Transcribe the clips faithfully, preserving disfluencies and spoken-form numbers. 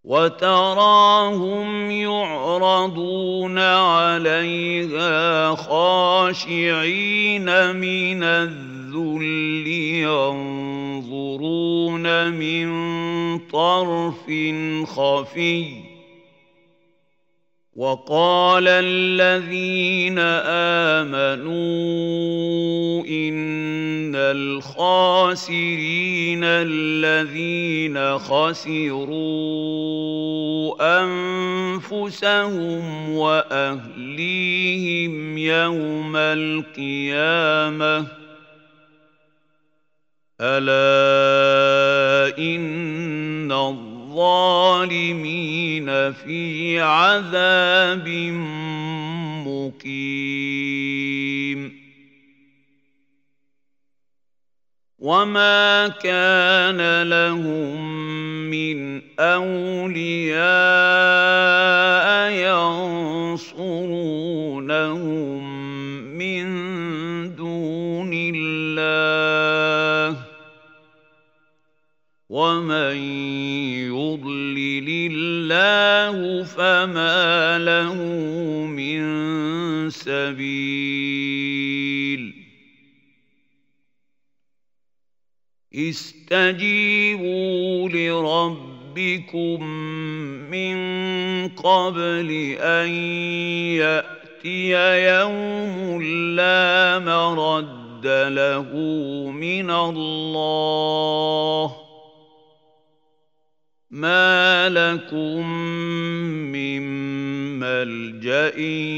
وتراهم يعرضون عليها خاشعين من الذل ينظرون من طرف خفي وقال الذين آمنوا إن الخاسرين الذين خسروا أنفسهم وأهليهم يوم القيامة ألا إن الظالمين في عذاب مقيم وما كان لهم من أولياء ينصرونهم من دون الله ومن يضلل الله فما له من سبيل استجيبوا لربكم من قبل أن يأتي يوم لا مرد له من الله ما لكم من ملجأ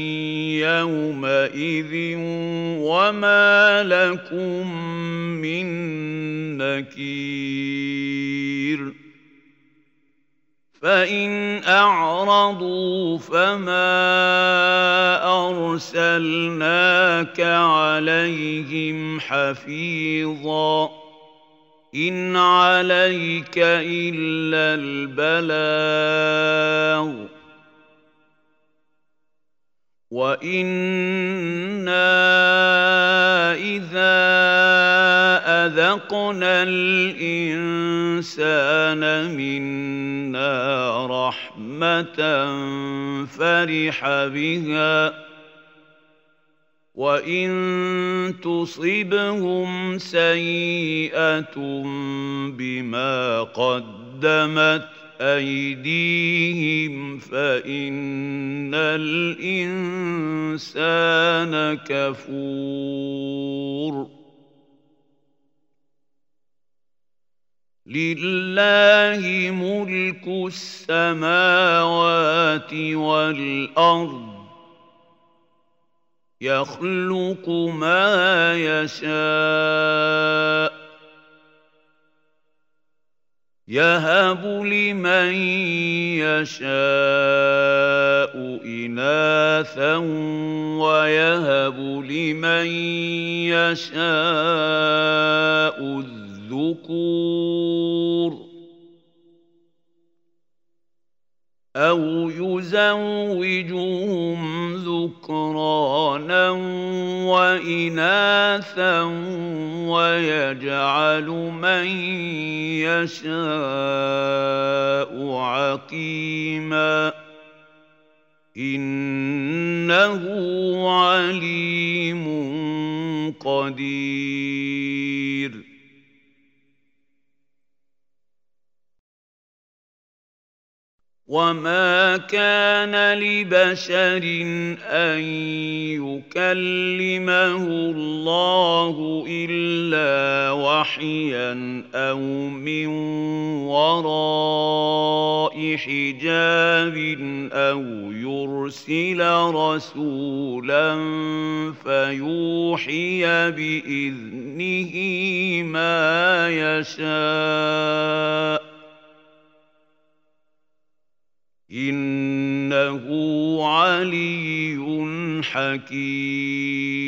يومئذ وما لكم من نكير فإن أعرضوا فما أرسلناك عليهم حفيظا إن عليك إلا البلاغ وإنا إذا أذقنا الإنسان منا رحمة فرح بها وإن تصبهم سيئة بما قدمت أيديهم فإن الإنسان كفور لله ملك السماوات والأرض يخلق ما يشاء يهب لمن يشاء إناثا ويهب لمن يشاء الذكور أو يزوجهم ذكرانا وإناثا ويجعل من يشاء عقيما إنه عليم قدير وما كان لبشر أن يكلمه الله إلا وحيا أو من وراء حجاب أو يرسل رسولا فيوحي بإذنه ما يشاء إنه علي حكيم